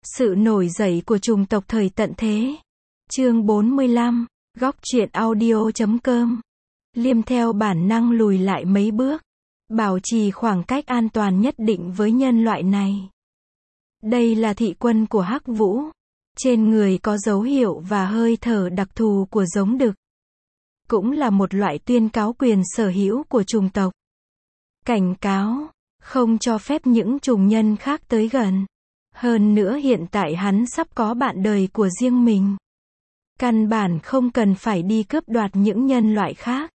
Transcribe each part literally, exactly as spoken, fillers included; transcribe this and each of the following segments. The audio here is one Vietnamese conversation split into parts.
Sự nổi dậy của chủng tộc thời tận thế. Chương bốn mươi lăm, góc truyện audio chấm com. Liêm theo bản năng lùi lại mấy bước, bảo trì khoảng cách an toàn nhất định với nhân loại này. Đây là thị quân của Hắc Vũ. Trên người có dấu hiệu và hơi thở đặc thù của giống đực. Cũng là một loại tuyên cáo quyền sở hữu của chủng tộc. Cảnh cáo, không cho phép những chủng nhân khác tới gần. Hơn nữa hiện tại hắn sắp có bạn đời của riêng mình. Căn bản không cần phải đi cướp đoạt những nhân loại khác.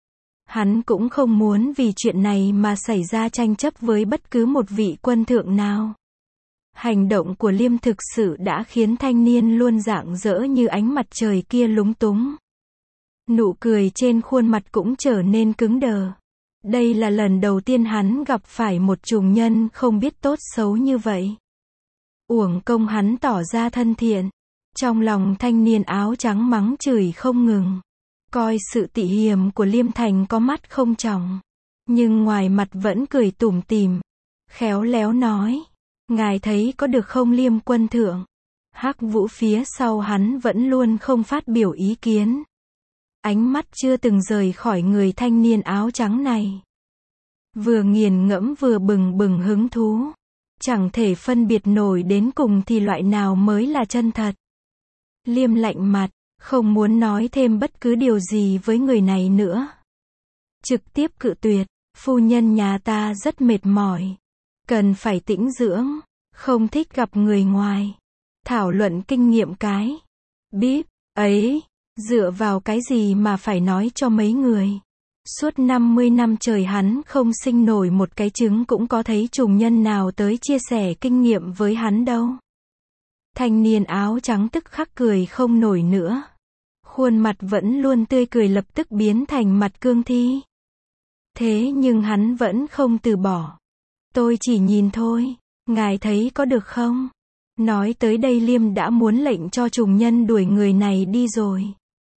Hắn cũng không muốn vì chuyện này mà xảy ra tranh chấp với bất cứ một vị quân thượng nào. Hành động của Liêm thực sự đã khiến thanh niên luôn rạng rỡ như ánh mặt trời kia lúng túng. Nụ cười trên khuôn mặt cũng trở nên cứng đờ. Đây là lần đầu tiên hắn gặp phải một chủng nhân không biết tốt xấu như vậy. Uổng công hắn tỏ ra thân thiện. Trong lòng thanh niên áo trắng mắng chửi không ngừng. Coi sự tị hiềm của Liêm Thành có mắt không tròng. Nhưng ngoài mặt vẫn cười tủm tỉm. Khéo léo nói. Ngài thấy có được không Liêm quân thượng? Hắc Vũ phía sau hắn vẫn luôn không phát biểu ý kiến. Ánh mắt chưa từng rời khỏi người thanh niên áo trắng này. Vừa nghiền ngẫm vừa bừng bừng hứng thú. Chẳng thể phân biệt nổi đến cùng thì loại nào mới là chân thật. Liêm lạnh mặt, không muốn nói thêm bất cứ điều gì với người này nữa. Trực tiếp cự tuyệt, phu nhân nhà ta rất mệt mỏi. Cần phải tĩnh dưỡng, không thích gặp người ngoài. Thảo luận kinh nghiệm cái. Bíp, ấy, dựa vào cái gì mà phải nói cho mấy người. Suốt năm mươi năm trời hắn không sinh nổi một cái trứng cũng có thấy chủng nhân nào tới chia sẻ kinh nghiệm với hắn đâu. Thanh niên áo trắng tức khắc cười không nổi nữa. Khuôn mặt vẫn luôn tươi cười lập tức biến thành mặt cương thi. Thế nhưng hắn vẫn không từ bỏ. Tôi chỉ nhìn thôi, ngài thấy có được không? Nói tới đây Liêm đã muốn lệnh cho chủng nhân đuổi người này đi rồi.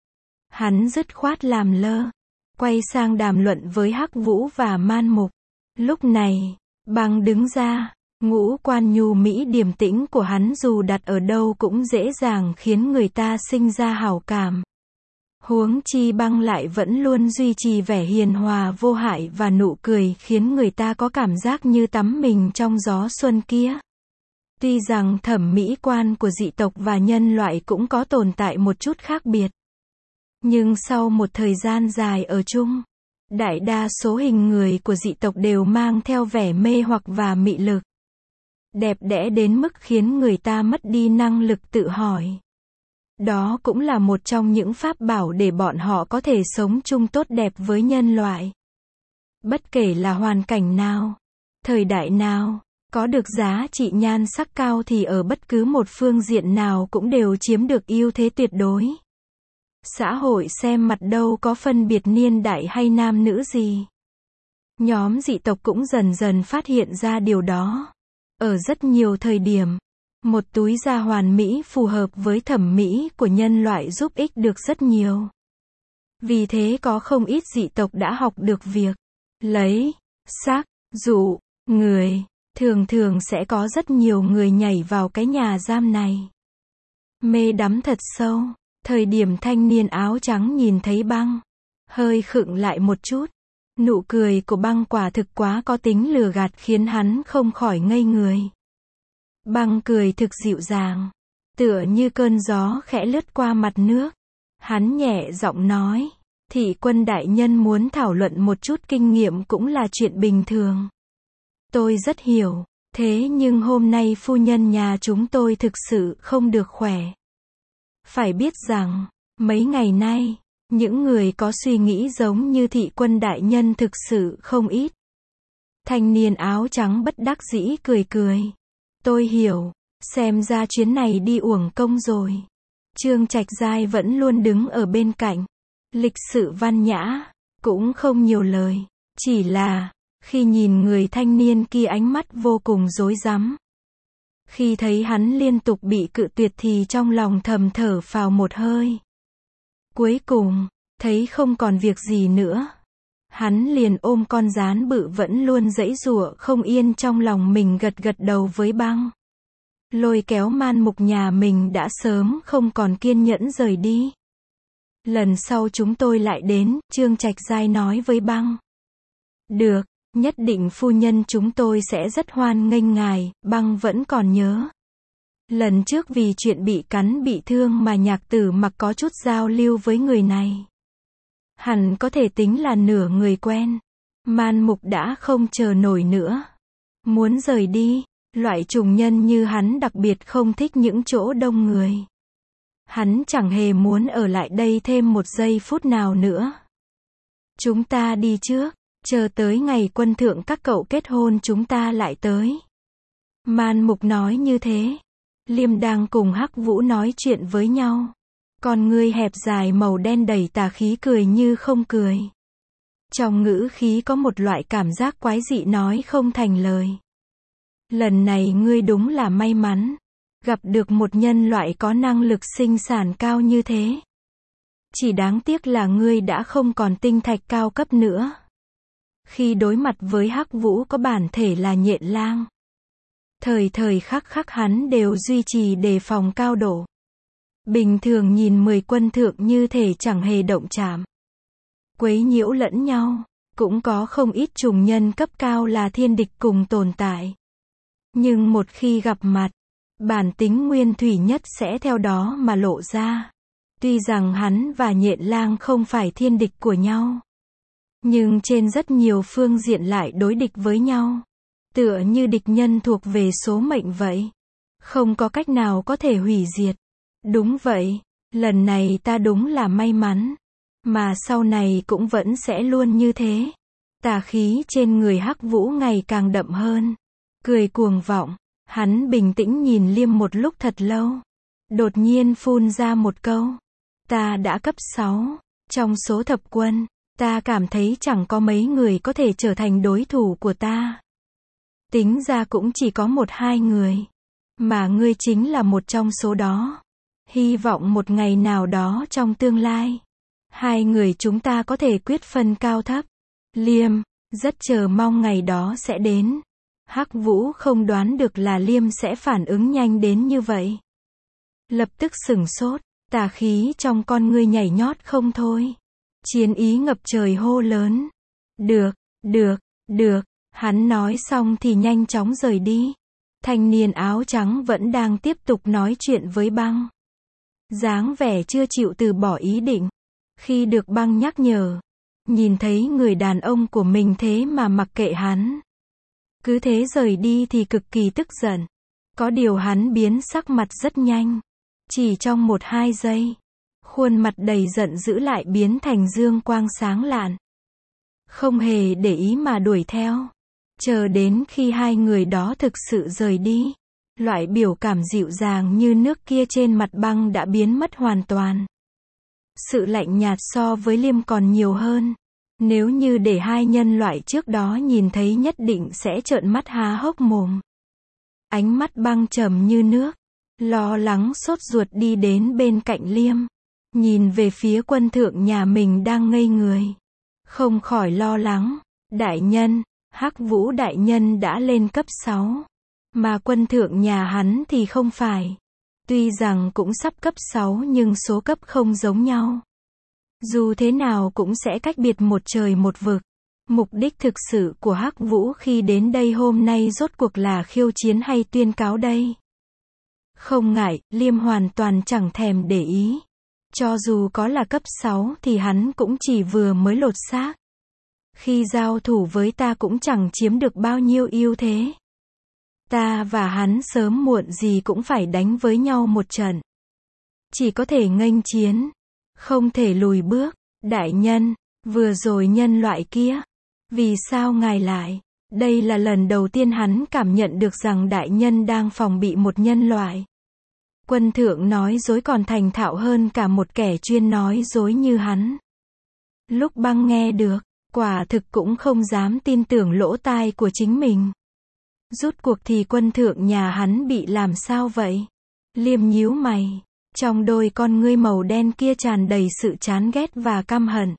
Hắn dứt khoát làm lơ. Quay sang đàm luận với Hắc Vũ và Man Mục. Lúc này, Băng đứng ra. Ngũ quan nhu mỹ điềm tĩnh của hắn dù đặt ở đâu cũng dễ dàng khiến người ta sinh ra hảo cảm. Huống chi Băng lại vẫn luôn duy trì vẻ hiền hòa vô hại và nụ cười khiến người ta có cảm giác như tắm mình trong gió xuân kia. Tuy rằng thẩm mỹ quan của dị tộc và nhân loại cũng có tồn tại một chút khác biệt. Nhưng sau một thời gian dài ở chung, đại đa số hình người của dị tộc đều mang theo vẻ mê hoặc và mị lực. Đẹp đẽ đến mức khiến người ta mất đi năng lực tự hỏi. Đó cũng là một trong những pháp bảo để bọn họ có thể sống chung tốt đẹp với nhân loại. Bất kể là hoàn cảnh nào, thời đại nào, có được giá trị nhan sắc cao thì ở bất cứ một phương diện nào cũng đều chiếm được ưu thế tuyệt đối. Xã hội xem mặt đâu có phân biệt niên đại hay nam nữ gì. Nhóm dị tộc cũng dần dần phát hiện ra điều đó. Ở rất nhiều thời điểm, một túi da hoàn mỹ phù hợp với thẩm mỹ của nhân loại giúp ích được rất nhiều. Vì thế có không ít dị tộc đã học được việc lấy, xác, dụ, người. Thường thường sẽ có rất nhiều người nhảy vào cái nhà giam này. Mê đắm thật sâu. Thời điểm thanh niên áo trắng nhìn thấy Băng, hơi khựng lại một chút. Nụ cười của Băng quả thực quá có tính lừa gạt khiến hắn không khỏi ngây người. Băng cười thực dịu dàng, tựa như cơn gió khẽ lướt qua mặt nước. Hắn nhẹ giọng nói, thị quân đại nhân muốn thảo luận một chút kinh nghiệm cũng là chuyện bình thường. Tôi rất hiểu, thế nhưng hôm nay phu nhân nhà chúng tôi thực sự không được khỏe. Phải biết rằng, mấy ngày nay, những người có suy nghĩ giống như thị quân đại nhân thực sự không ít. Thanh niên áo trắng bất đắc dĩ cười cười. Tôi hiểu, xem ra chuyến này đi uổng công rồi. Trương Trạch Giai vẫn luôn đứng ở bên cạnh. Lịch sự văn nhã, cũng không nhiều lời. Chỉ là, khi nhìn người thanh niên kia ánh mắt vô cùng rối rắm. Khi thấy hắn liên tục bị cự tuyệt thì trong lòng thầm thở phào một hơi. Cuối cùng, thấy không còn việc gì nữa. Hắn liền ôm con gián bự vẫn luôn giãy giụa không yên trong lòng mình gật gật đầu với Băng. lôi kéo Man Mục nhà mình đã sớm không còn kiên nhẫn rời đi. Lần sau chúng tôi lại đến, Trương Trạch Giai nói với Băng. Được, nhất định phu nhân chúng tôi sẽ rất hoan nghênh ngài. Băng vẫn còn nhớ. Lần trước vì chuyện bị cắn bị thương mà Nhạc Tử Mặc có chút giao lưu với người này. Hẳn có thể tính là nửa người quen. Man Mục đã không chờ nổi nữa. Muốn rời đi, loại trùng nhân như hắn đặc biệt không thích những chỗ đông người. Hắn chẳng hề muốn ở lại đây thêm một giây phút nào nữa. Chúng ta đi trước, chờ tới ngày quân thượng các cậu kết hôn chúng ta lại tới. Man Mục nói như thế. Liêm đang cùng Hắc Vũ nói chuyện với nhau. Con ngươi hẹp dài màu đen đầy tà khí cười như không cười. Trong ngữ khí có một loại cảm giác quái dị nói không thành lời. Lần này ngươi đúng là may mắn. Gặp được một nhân loại có năng lực sinh sản cao như thế. Chỉ đáng tiếc là ngươi đã không còn tinh thạch cao cấp nữa. Khi đối mặt với Hắc Vũ có bản thể là nhện lang. Thời thời khắc khắc hắn đều duy trì đề phòng cao độ. Bình thường nhìn mười quân thượng như thể chẳng hề động chạm. Quấy nhiễu lẫn nhau, cũng có không ít trùng nhân cấp cao là thiên địch cùng tồn tại. Nhưng một khi gặp mặt, bản tính nguyên thủy nhất sẽ theo đó mà lộ ra. Tuy rằng hắn và nhện lang không phải thiên địch của nhau, nhưng trên rất nhiều phương diện lại đối địch với nhau. Tựa như địch nhân thuộc về số mệnh vậy. Không có cách nào có thể hủy diệt. Đúng vậy, lần này ta đúng là may mắn. Mà sau này cũng vẫn sẽ luôn như thế. Tà khí trên người Hắc Vũ ngày càng đậm hơn. Cười cuồng vọng, hắn bình tĩnh nhìn Liêm một lúc thật lâu. Đột nhiên phun ra một câu. Ta đã cấp sáu. Trong số thập quân, ta cảm thấy chẳng có mấy người có thể trở thành đối thủ của ta. Tính ra cũng chỉ có một hai người. Mà ngươi chính là một trong số đó. Hy vọng một ngày nào đó trong tương lai, hai người chúng ta có thể quyết phân cao thấp. Liêm, rất chờ mong ngày đó sẽ đến. Hắc Vũ không đoán được là Liêm sẽ phản ứng nhanh đến như vậy. Lập tức sửng sốt, tà khí trong con ngươi nhảy nhót không thôi. Chiến ý ngập trời hô lớn. Được, được, được. Hắn nói xong thì nhanh chóng rời đi. Thanh niên áo trắng vẫn đang tiếp tục nói chuyện với Băng. Dáng vẻ chưa chịu từ bỏ ý định. Khi được Băng nhắc nhở, nhìn thấy người đàn ông của mình thế mà mặc kệ hắn, cứ thế rời đi thì cực kỳ tức giận. Có điều hắn biến sắc mặt rất nhanh. Chỉ trong một hai giây, khuôn mặt đầy giận dữ lại biến thành dương quang sáng lạn. Không hề để ý mà đuổi theo. Chờ đến khi hai người đó thực sự rời đi, loại biểu cảm dịu dàng như nước kia trên mặt Băng đã biến mất hoàn toàn. Sự lạnh nhạt so với Liêm còn nhiều hơn. Nếu như để hai nhân loại trước đó nhìn thấy nhất định sẽ trợn mắt há hốc mồm. Ánh mắt Băng trầm như nước, lo lắng sốt ruột đi đến bên cạnh Liêm, nhìn về phía quân thượng nhà mình đang ngây người. Không khỏi lo lắng. Đại nhân, Hắc Vũ đại nhân đã lên cấp sáu. Mà quân thượng nhà hắn thì không phải. Tuy rằng cũng sắp cấp sáu nhưng số cấp không giống nhau. Dù thế nào cũng sẽ cách biệt một trời một vực. Mục đích thực sự của Hắc Vũ khi đến đây hôm nay rốt cuộc là khiêu chiến hay tuyên cáo đây? Không ngại, Liêm hoàn toàn chẳng thèm để ý. Cho dù có là cấp sáu thì hắn cũng chỉ vừa mới lột xác. Khi giao thủ với ta cũng chẳng chiếm được bao nhiêu ưu thế. Ta và hắn sớm muộn gì cũng phải đánh với nhau một trận. Chỉ có thể nghênh chiến, không thể lùi bước. Đại nhân, vừa rồi nhân loại kia, vì sao ngài lại? Đây là lần đầu tiên hắn cảm nhận được rằng đại nhân đang phòng bị một nhân loại. Quân thượng nói dối còn thành thạo hơn cả một kẻ chuyên nói dối như hắn. Lúc Băng nghe được, quả thực cũng không dám tin tưởng lỗ tai của chính mình. Rút cuộc thì quân thượng nhà hắn bị làm sao vậy? Liêm nhíu mày, trong đôi con ngươi màu đen kia tràn đầy sự chán ghét và căm hận.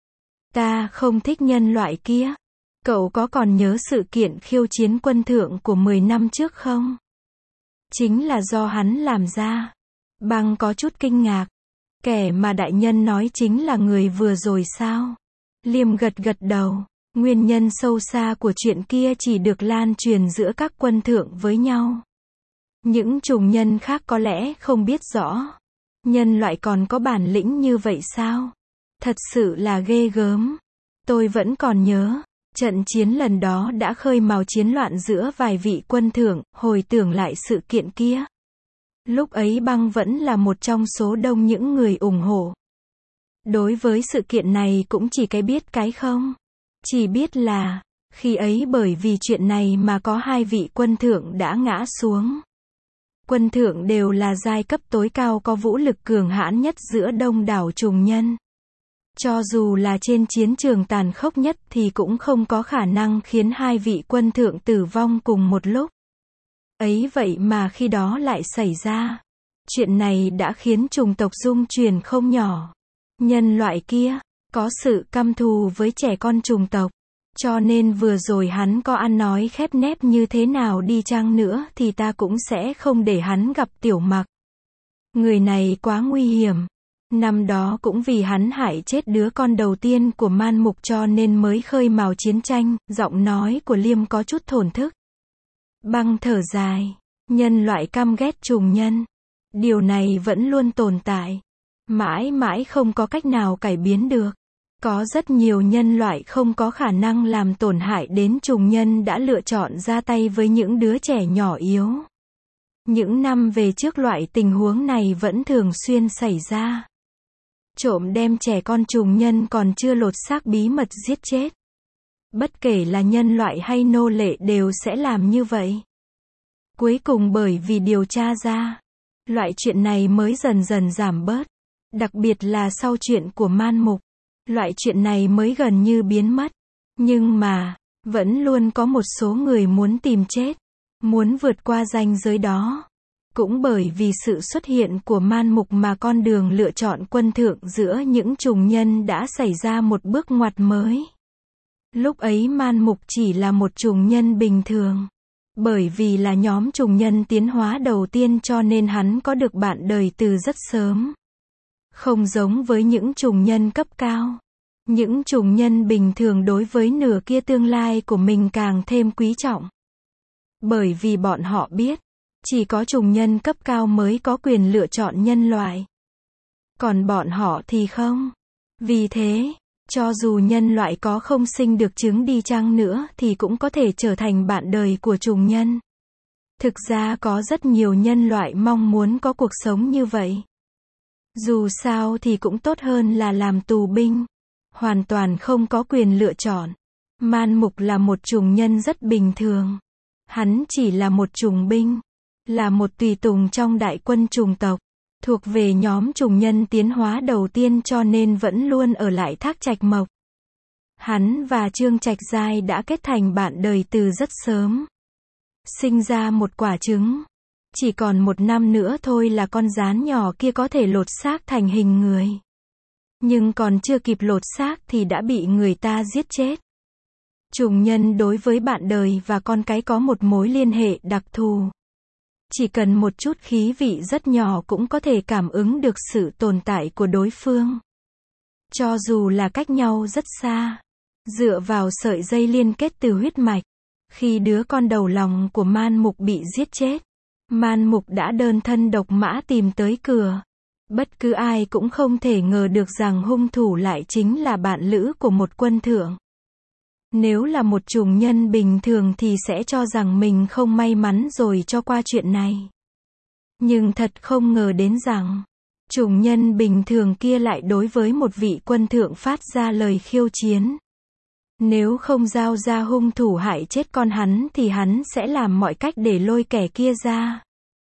Ta không thích nhân loại kia. Cậu có còn nhớ sự kiện khiêu chiến quân thượng của mười năm trước không? Chính là do hắn làm ra. Băng có chút kinh ngạc. Kẻ mà đại nhân nói chính là người vừa rồi sao? Liêm gật gật đầu. Nguyên nhân sâu xa của chuyện kia chỉ được lan truyền giữa các quân thượng với nhau. Những trùng nhân khác có lẽ không biết rõ. Nhân loại còn có bản lĩnh như vậy sao? Thật sự là ghê gớm. Tôi vẫn còn nhớ, trận chiến lần đó đã khơi mào chiến loạn giữa vài vị quân thượng, hồi tưởng lại sự kiện kia. Lúc ấy Băng vẫn là một trong số đông những người ủng hộ. Đối với sự kiện này cũng chỉ cái biết cái không. Chỉ biết là, khi ấy bởi vì chuyện này mà có hai vị quân thượng đã ngã xuống. Quân thượng đều là giai cấp tối cao có vũ lực cường hãn nhất giữa đông đảo trùng nhân. Cho dù là trên chiến trường tàn khốc nhất thì cũng không có khả năng khiến hai vị quân thượng tử vong cùng một lúc. Ấy vậy mà khi đó lại xảy ra. Chuyện này đã khiến chủng tộc dung truyền không nhỏ. Nhân loại kia, có sự căm thù với trẻ con chủng tộc. Cho nên vừa rồi hắn có ăn nói khép nép như thế nào đi chăng nữa thì ta cũng sẽ không để hắn gặp Tiểu Mặc. Người này quá nguy hiểm. Năm đó cũng vì hắn hại chết đứa con đầu tiên của Man Mục cho nên mới khơi mào chiến tranh. Giọng nói của Liêm có chút thổn thức. Băng thở dài. Nhân loại căm ghét trùng nhân. Điều này vẫn luôn tồn tại. Mãi mãi không có cách nào cải biến được. Có rất nhiều nhân loại không có khả năng làm tổn hại đến trùng nhân đã lựa chọn ra tay với những đứa trẻ nhỏ yếu. Những năm về trước loại tình huống này vẫn thường xuyên xảy ra. Trộm đem trẻ con trùng nhân còn chưa lột xác bí mật giết chết. Bất kể là nhân loại hay nô lệ đều sẽ làm như vậy. Cuối cùng bởi vì điều tra ra, loại chuyện này mới dần dần giảm bớt. Đặc biệt là sau chuyện của Man Mục. Loại chuyện này mới gần như biến mất. Nhưng mà, vẫn luôn có một số người muốn tìm chết. Muốn vượt qua ranh giới đó. Cũng bởi vì sự xuất hiện của Man Mục mà con đường lựa chọn quân thượng giữa những trùng nhân đã xảy ra một bước ngoặt mới. Lúc ấy Man Mục chỉ là một trùng nhân bình thường. Bởi vì là nhóm trùng nhân tiến hóa đầu tiên cho nên hắn có được bạn đời từ rất sớm. Không giống với những trùng nhân cấp cao. Những trùng nhân bình thường đối với nửa kia tương lai của mình càng thêm quý trọng. Bởi vì bọn họ biết, chỉ có trùng nhân cấp cao mới có quyền lựa chọn nhân loại. Còn bọn họ thì không. Vì thế, cho dù nhân loại có không sinh được trứng đi chăng nữa thì cũng có thể trở thành bạn đời của trùng nhân. Thực ra có rất nhiều nhân loại mong muốn có cuộc sống như vậy. Dù sao thì cũng tốt hơn là làm tù binh. Hoàn toàn không có quyền lựa chọn. Man Mục là một trùng nhân rất bình thường. Hắn chỉ là một trùng binh. Là một tùy tùng trong đại quân trùng tộc. Thuộc về nhóm trùng nhân tiến hóa đầu tiên cho nên vẫn luôn ở lại Thác Trạch Mộc. Hắn và Trương Trạch Giai đã kết thành bạn đời từ rất sớm. Sinh ra một quả trứng. Chỉ còn một năm nữa thôi là con gián nhỏ kia có thể lột xác thành hình người. Nhưng còn chưa kịp lột xác thì đã bị người ta giết chết. Trùng nhân đối với bạn đời và con cái có một mối liên hệ đặc thù. Chỉ cần một chút khí vị rất nhỏ cũng có thể cảm ứng được sự tồn tại của đối phương. Cho dù là cách nhau rất xa. Dựa vào sợi dây liên kết từ huyết mạch. Khi đứa con đầu lòng của Man Mục bị giết chết. Man Mục đã đơn thân độc mã tìm tới cửa. Bất cứ ai cũng không thể ngờ được rằng hung thủ lại chính là bạn lữ của một quân thượng. Nếu là một trùng nhân bình thường thì sẽ cho rằng mình không may mắn rồi cho qua chuyện này. Nhưng thật không ngờ đến rằng, trùng nhân bình thường kia lại đối với một vị quân thượng phát ra lời khiêu chiến. Nếu không giao ra hung thủ hại chết con hắn thì hắn sẽ làm mọi cách để lôi kẻ kia ra.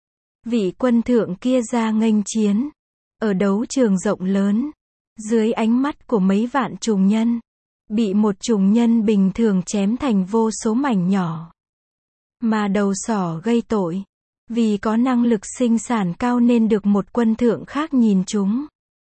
Vị quân thượng kia ra nghênh chiến. Ở đấu trường rộng lớn, dưới ánh mắt của mấy vạn trùng nhân, bị một trùng nhân bình thường chém thành vô số mảnh nhỏ. Mà đầu sỏ gây tội, vì có năng lực sinh sản cao nên được một quân thượng khác nhìn chúng.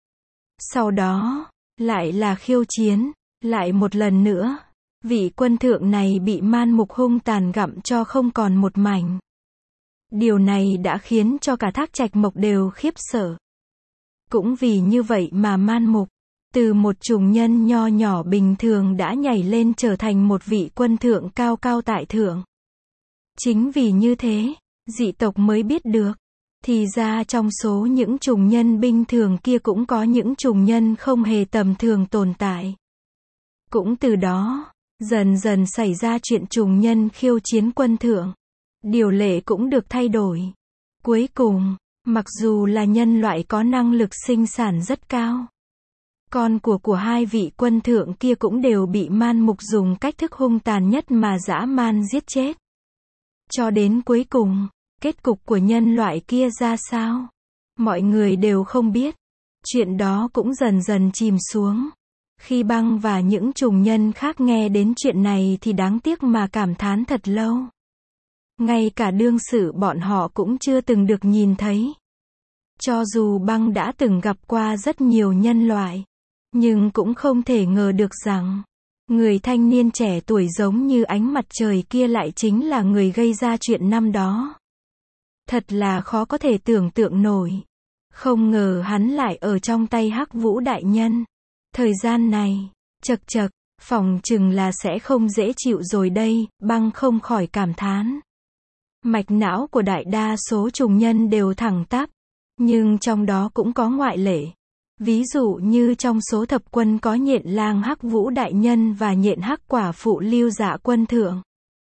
Sau đó, lại là khiêu chiến, lại một lần nữa, vị quân thượng này bị Man Mục hung tàn gặm cho không còn một mảnh. Điều này đã khiến cho cả Thác Trạch Mộc đều khiếp sợ. Cũng vì như vậy mà Man Mục, từ một trùng nhân nho nhỏ bình thường đã nhảy lên trở thành một vị quân thượng cao cao tại thượng. Chính vì như thế, dị tộc mới biết được, thì ra trong số những trùng nhân bình thường kia cũng có những trùng nhân không hề tầm thường tồn tại. Cũng từ đó, dần dần xảy ra chuyện trùng nhân khiêu chiến quân thượng. Điều lệ cũng được thay đổi. Cuối cùng, mặc dù là nhân loại có năng lực sinh sản rất cao, con của của hai vị quân thượng kia cũng đều bị Man Mục dùng cách thức hung tàn nhất mà dã man giết chết. Cho đến cuối cùng, kết cục của nhân loại kia ra sao? Mọi người đều không biết. Chuyện đó cũng dần dần chìm xuống. Khi Băng và những trùng nhân khác nghe đến chuyện này thì đáng tiếc mà cảm thán thật lâu. Ngay cả đương sự bọn họ cũng chưa từng được nhìn thấy. Cho dù Băng đã từng gặp qua rất nhiều nhân loại, nhưng cũng không thể ngờ được rằng, người thanh niên trẻ tuổi giống như ánh mặt trời kia lại chính là người gây ra chuyện năm đó. Thật là khó có thể tưởng tượng nổi. Không ngờ hắn lại ở trong tay Hắc Vũ đại nhân. Thời gian này, chật chật, phỏng chừng là sẽ không dễ chịu rồi đây, Băng không khỏi cảm thán. Mạch não của đại đa số trùng nhân đều thẳng tắp, nhưng trong đó cũng có ngoại lệ. Ví dụ như trong số thập quân có Nhện Lang Hắc Vũ đại nhân và Nhện Hắc Quả phụ Lưu Dạ quân thượng.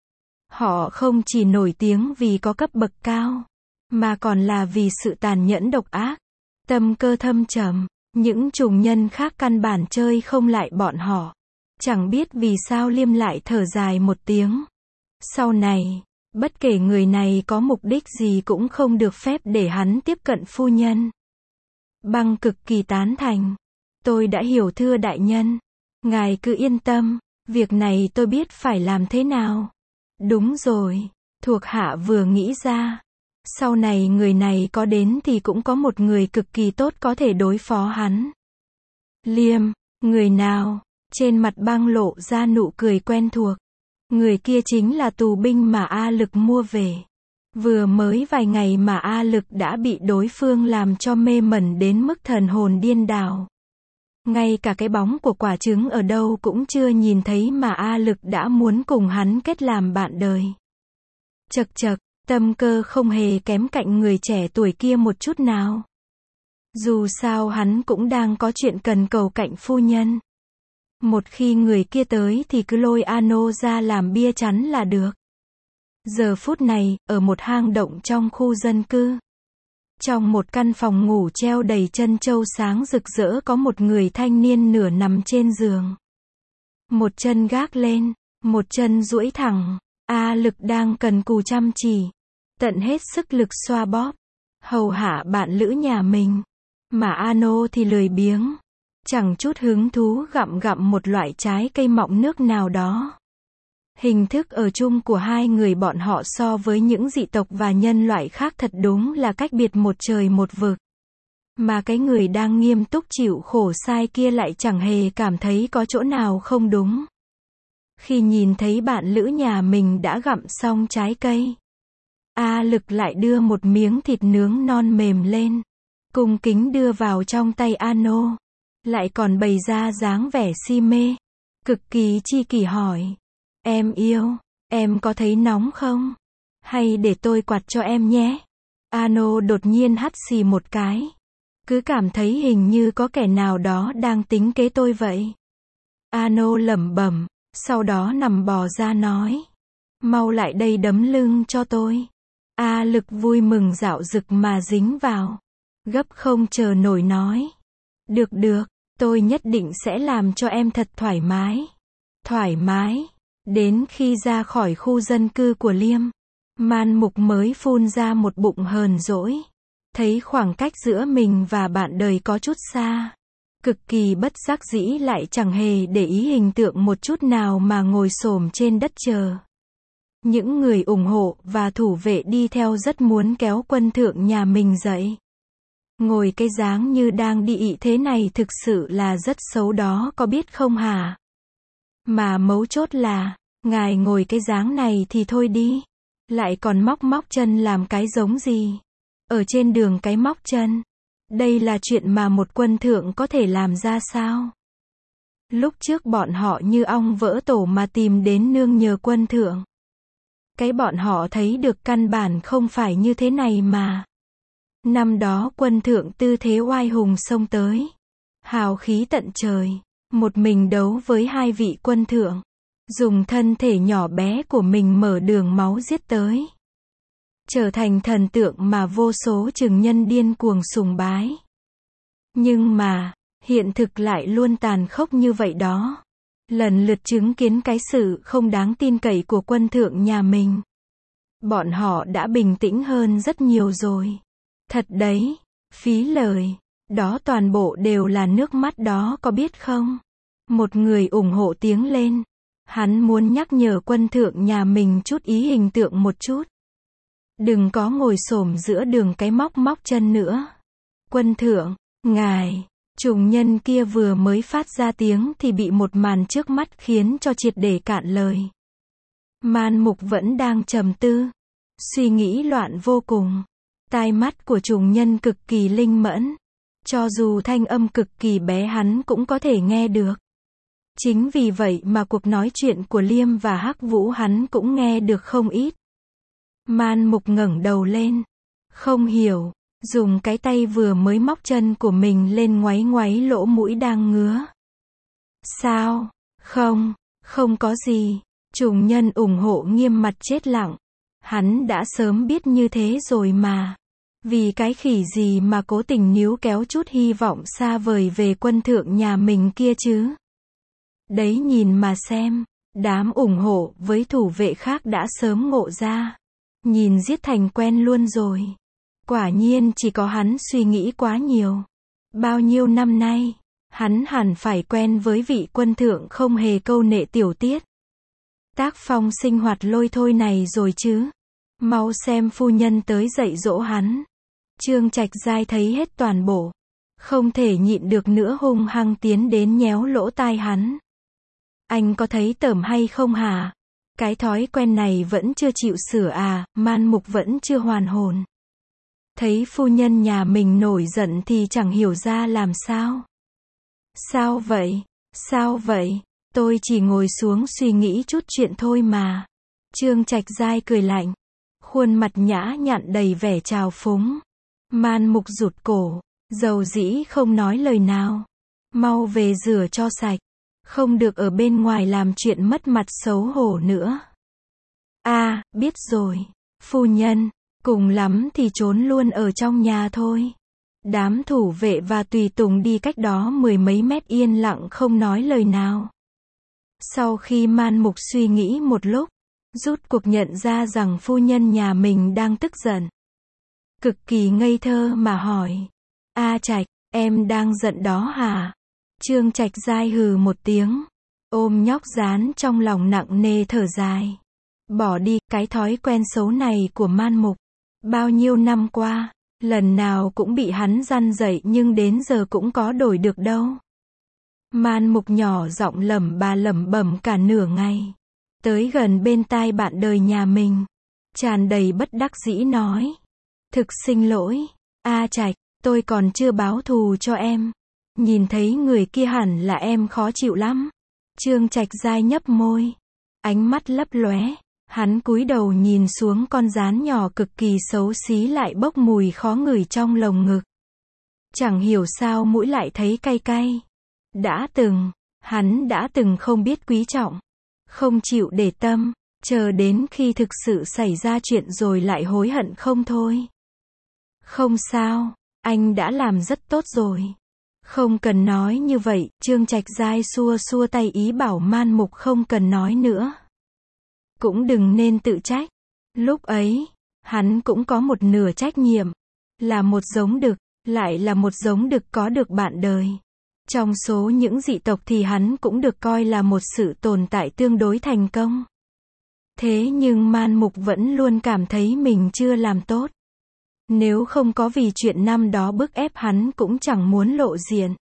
Họ không chỉ nổi tiếng vì có cấp bậc cao, mà còn là vì sự tàn nhẫn độc ác, tâm cơ thâm trầm. Những trùng nhân khác căn bản chơi không lại bọn họ. Chẳng biết vì sao Liêm lại thở dài một tiếng. Sau này, bất kể người này có mục đích gì cũng không được phép để hắn tiếp cận phu nhân. Băng cực kỳ tán thành. Tôi đã hiểu thưa đại nhân. Ngài cứ yên tâm, việc này tôi biết phải làm thế nào. Đúng rồi, thuộc hạ vừa nghĩ ra. Sau này người này có đến thì cũng có một người cực kỳ tốt có thể đối phó hắn. Liêm, người nào? Trên mặt Băng lộ ra nụ cười quen thuộc. Người kia chính là tù binh mà A Lực mua về. Vừa mới vài ngày mà A Lực đã bị đối phương làm cho mê mẩn đến mức thần hồn điên đảo. Ngay cả cái bóng của quả trứng ở đâu cũng chưa nhìn thấy mà A Lực đã muốn cùng hắn kết làm bạn đời. Chật chật, tâm cơ không hề kém cạnh người trẻ tuổi kia một chút nào. Dù sao hắn cũng đang có chuyện cần cầu cạnh phu nhân. Một khi người kia tới thì cứ lôi Ano ra làm bia chắn là được. Giờ phút này, ở một hang động trong khu dân cư. Trong một căn phòng ngủ treo đầy trân châu sáng rực rỡ có một người thanh niên nửa nằm trên giường. Một chân gác lên, một chân duỗi thẳng. A Lực đang cần cù chăm chỉ, tận hết sức lực xoa bóp, hầu hạ bạn lữ nhà mình. Mà Ano thì lười biếng, chẳng chút hứng thú gặm gặm một loại trái cây mọng nước nào đó. Hình thức ở chung của hai người bọn họ so với những dị tộc và nhân loại khác thật đúng là cách biệt một trời một vực. Mà cái người đang nghiêm túc chịu khổ sai kia lại chẳng hề cảm thấy có chỗ nào không đúng. Khi nhìn thấy bạn lữ nhà mình đã gặm xong trái cây, A Lực lại đưa một miếng thịt nướng non mềm lên, cung kính đưa vào trong tay Ano, lại còn bày ra dáng vẻ si mê, cực kỳ chi kỷ hỏi: "Em yêu, em có thấy nóng không? Hay để tôi quạt cho em nhé?" Ano đột nhiên hắt xì một cái, cứ cảm thấy hình như có kẻ nào đó đang tính kế tôi vậy. Ano lẩm bẩm, sau đó nằm bò ra nói: "Mau lại đây đấm lưng cho tôi." A Lực vui mừng dạo dực mà dính vào, gấp không chờ nổi nói: "Được được, tôi nhất định sẽ làm cho em thật thoải mái." Thoải mái. Đến khi ra khỏi khu dân cư của Liêm, Man Mục mới phun ra một bụng hờn dỗi. Thấy khoảng cách giữa mình và bạn đời có chút xa. Cực kỳ bất đắc dĩ lại chẳng hề để ý hình tượng một chút nào mà ngồi xổm trên đất chờ. Những người ủng hộ và thủ vệ đi theo rất muốn kéo quân thượng nhà mình dậy. Ngồi cái dáng như đang đi ị thế này thực sự là rất xấu đó có biết không hả? Mà mấu chốt là, ngài ngồi cái dáng này thì thôi đi. Lại còn móc móc chân làm cái giống gì? Ở trên đường cái móc chân. Đây là chuyện mà một quân thượng có thể làm ra sao? Lúc trước bọn họ như ong vỡ tổ mà tìm đến nương nhờ quân thượng. Cái bọn họ thấy được căn bản không phải như thế này mà. Năm đó quân thượng tư thế oai hùng xông tới. Hào khí tận trời. Một mình đấu với hai vị quân thượng. Dùng thân thể nhỏ bé của mình mở đường máu giết tới. Trở thành thần tượng mà vô số chừng nhân điên cuồng sùng bái. Nhưng mà, hiện thực lại luôn tàn khốc như vậy đó. Lần lượt chứng kiến cái sự không đáng tin cậy của quân thượng nhà mình. Bọn họ đã bình tĩnh hơn rất nhiều rồi. Thật đấy, phí lời. Đó toàn bộ đều là nước mắt đó có biết không? Một người ủng hộ tiếng lên. Hắn muốn nhắc nhở quân thượng nhà mình chút ý hình tượng một chút. Đừng có ngồi xổm giữa đường cái móc móc chân nữa. Quân thượng, ngài, trùng nhân kia vừa mới phát ra tiếng thì bị một màn trước mắt khiến cho triệt để cạn lời. Man Mục vẫn đang trầm tư. Suy nghĩ loạn vô cùng. Tai mắt của trùng nhân cực kỳ linh mẫn. Cho dù thanh âm cực kỳ bé hắn cũng có thể nghe được. Chính vì vậy mà cuộc nói chuyện của Liêm và Hắc Vũ hắn cũng nghe được không ít. Man Mục ngẩng đầu lên. Không hiểu, dùng cái tay vừa mới móc chân của mình lên ngoáy ngoáy lỗ mũi đang ngứa. Sao? Không, không có gì. Trùng nhân ủng hộ nghiêm mặt chết lặng. Hắn đã sớm biết như thế rồi mà. Vì cái khỉ gì mà cố tình níu kéo chút hy vọng xa vời về quân thượng nhà mình kia chứ? Đấy nhìn mà xem, đám ủng hộ với thủ vệ khác đã sớm ngộ ra. Nhìn giết thành quen luôn rồi. Quả nhiên chỉ có hắn suy nghĩ quá nhiều. Bao nhiêu năm nay, hắn hẳn phải quen với vị quân thượng không hề câu nệ tiểu tiết. Tác phong sinh hoạt lôi thôi này rồi chứ. Mau xem phu nhân tới dạy dỗ hắn. Trương Trạch Giai thấy hết toàn bộ. Không thể nhịn được nữa hung hăng tiến đến nhéo lỗ tai hắn. Anh có thấy tởm hay không hả? Cái thói quen này vẫn chưa chịu sửa à? Man Mục vẫn chưa hoàn hồn. Thấy phu nhân nhà mình nổi giận thì chẳng hiểu ra làm sao. Sao vậy? Sao vậy? Tôi chỉ ngồi xuống suy nghĩ chút chuyện thôi mà. Trương Trạch Giai cười lạnh. Khuôn mặt nhã nhặn đầy vẻ trào phúng. Man Mục rụt cổ. Dầu dĩ không nói lời nào. Mau về rửa cho sạch. Không được ở bên ngoài làm chuyện mất mặt xấu hổ nữa. À, biết rồi. Phu nhân, cùng lắm thì trốn luôn ở trong nhà thôi. Đám thủ vệ và tùy tùng đi cách đó mười mấy mét yên lặng không nói lời nào. Sau khi Man Mục suy nghĩ một lúc, rút cuộc nhận ra rằng phu nhân nhà mình đang tức giận. Cực kỳ ngây thơ mà hỏi. A Trạch, em đang giận đó hả? Trương Trạch Giai hừ một tiếng. Ôm nhóc dán trong lòng nặng nề thở dài. Bỏ đi, cái thói quen xấu này của Man Mục. Bao nhiêu năm qua, lần nào cũng bị hắn răn dạy nhưng đến giờ cũng có đổi được đâu. Man Mục nhỏ giọng lẩm bà lẩm bẩm cả nửa ngày. Tới gần bên tai bạn đời nhà mình. Tràn đầy bất đắc dĩ nói. Thực xin lỗi, A Trạch, tôi còn chưa báo thù cho em. Nhìn thấy người kia hẳn là em khó chịu lắm. Trương Trạch Giai nhấp môi. Ánh mắt lấp lóe. Hắn cúi đầu nhìn xuống con rán nhỏ cực kỳ xấu xí lại bốc mùi khó ngửi trong lồng ngực. Chẳng hiểu sao mũi lại thấy cay cay. Đã từng, hắn đã từng không biết quý trọng. Không chịu để tâm. Chờ đến khi thực sự xảy ra chuyện rồi lại hối hận không thôi. Không sao, anh đã làm rất tốt rồi. Không cần nói như vậy, Trương Trạch Giai xua xua tay ý bảo Man Mục không cần nói nữa. Cũng đừng nên tự trách. Lúc ấy, hắn cũng có một nửa trách nhiệm. Là một giống đực, lại là một giống đực có được bạn đời. Trong số những dị tộc thì hắn cũng được coi là một sự tồn tại tương đối thành công. Thế nhưng Man Mục vẫn luôn cảm thấy mình chưa làm tốt. Nếu không có vì chuyện năm đó bức ép hắn cũng chẳng muốn lộ diện.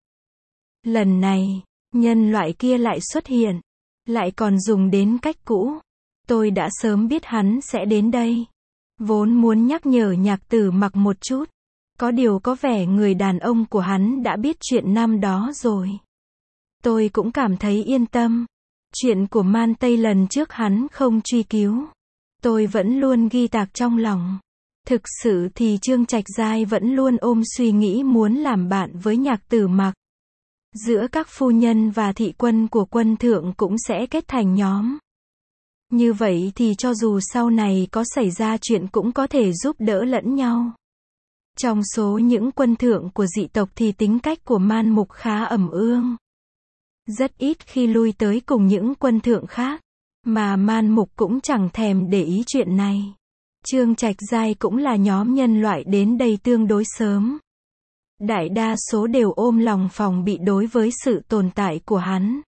Lần này, nhân loại kia lại xuất hiện. Lại còn dùng đến cách cũ. Tôi đã sớm biết hắn sẽ đến đây. Vốn muốn nhắc nhở Nhạc Tử Mặc một chút. Có điều có vẻ người đàn ông của hắn đã biết chuyện năm đó rồi. Tôi cũng cảm thấy yên tâm. Chuyện của Man Tây lần trước hắn không truy cứu. Tôi vẫn luôn ghi tạc trong lòng. Thực sự thì Trương Trạch Giai vẫn luôn ôm suy nghĩ muốn làm bạn với Nhạc Tử Mặc. Giữa các phu nhân và thị quân của quân thượng cũng sẽ kết thành nhóm. Như vậy thì cho dù sau này có xảy ra chuyện cũng có thể giúp đỡ lẫn nhau. Trong số những quân thượng của dị tộc thì tính cách của Man Mục khá ẩm ương. Rất ít khi lui tới cùng những quân thượng khác. Mà Man Mục cũng chẳng thèm để ý chuyện này. Trương Trạch Giai cũng là nhóm nhân loại đến đây tương đối sớm. Đại đa số đều ôm lòng phòng bị đối với sự tồn tại của hắn.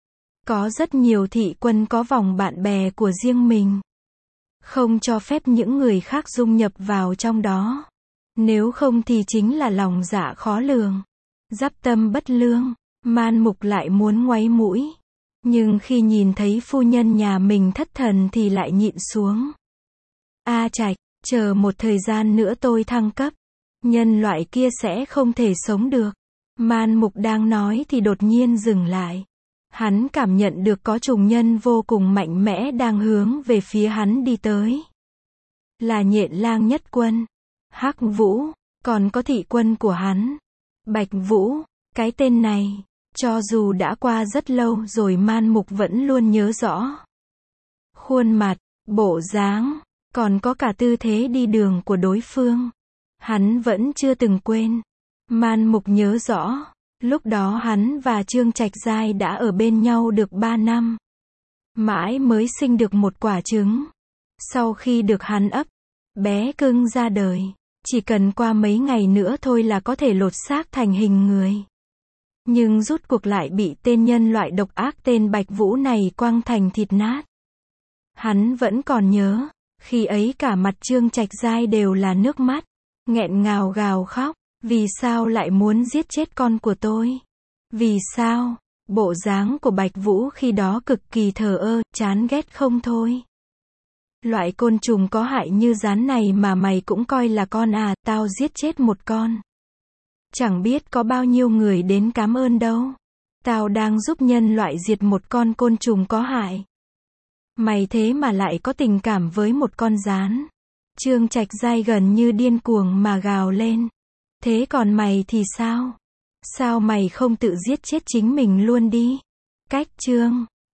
Có rất nhiều thị quân có vòng bạn bè của riêng mình. Không cho phép những người khác dung nhập vào trong đó. Nếu không thì chính là lòng dạ khó lường. Giáp tâm bất lương. Man Mục lại muốn ngoáy mũi. Nhưng khi nhìn thấy phu nhân nhà mình thất thần thì lại nhịn xuống. A Trạch, chờ một thời gian nữa tôi thăng cấp. Nhân loại kia sẽ không thể sống được. Man Mục đang nói thì đột nhiên dừng lại. Hắn cảm nhận được có trùng nhân vô cùng mạnh mẽ đang hướng về phía hắn đi tới. Là Nhện Lang Nhất Quân, Hắc Vũ, còn có thị quân của hắn. Bạch Vũ, cái tên này, cho dù đã qua rất lâu rồi Man Mục vẫn luôn nhớ rõ. Khuôn mặt, bộ dáng, còn có cả tư thế đi đường của đối phương. Hắn vẫn chưa từng quên. Man Mục nhớ rõ. Lúc đó hắn và Trương Trạch Giai đã ở bên nhau được ba năm. Mãi mới sinh được một quả trứng. Sau khi được hắn ấp, bé cưng ra đời. Chỉ cần qua mấy ngày nữa thôi là có thể lột xác thành hình người. Nhưng rút cuộc lại bị tên nhân loại độc ác tên Bạch Vũ này quăng thành thịt nát. Hắn vẫn còn nhớ. Khi ấy cả mặt Trương Trạch Giai đều là nước mắt. Nghẹn ngào gào khóc. Vì sao lại muốn giết chết con của tôi? Vì sao? Bộ dáng của Bạch Vũ khi đó cực kỳ thờ ơ, chán ghét không thôi. Loại côn trùng có hại như rắn này mà mày cũng coi là con à, tao giết chết một con. Chẳng biết có bao nhiêu người đến cảm ơn đâu. Tao đang giúp nhân loại diệt một con côn trùng có hại. Mày thế mà lại có tình cảm với một con gián. Trương Trạch Giai gần như điên cuồng mà gào lên. Thế còn mày thì sao? Sao mày không tự giết chết chính mình luôn đi? Cách chương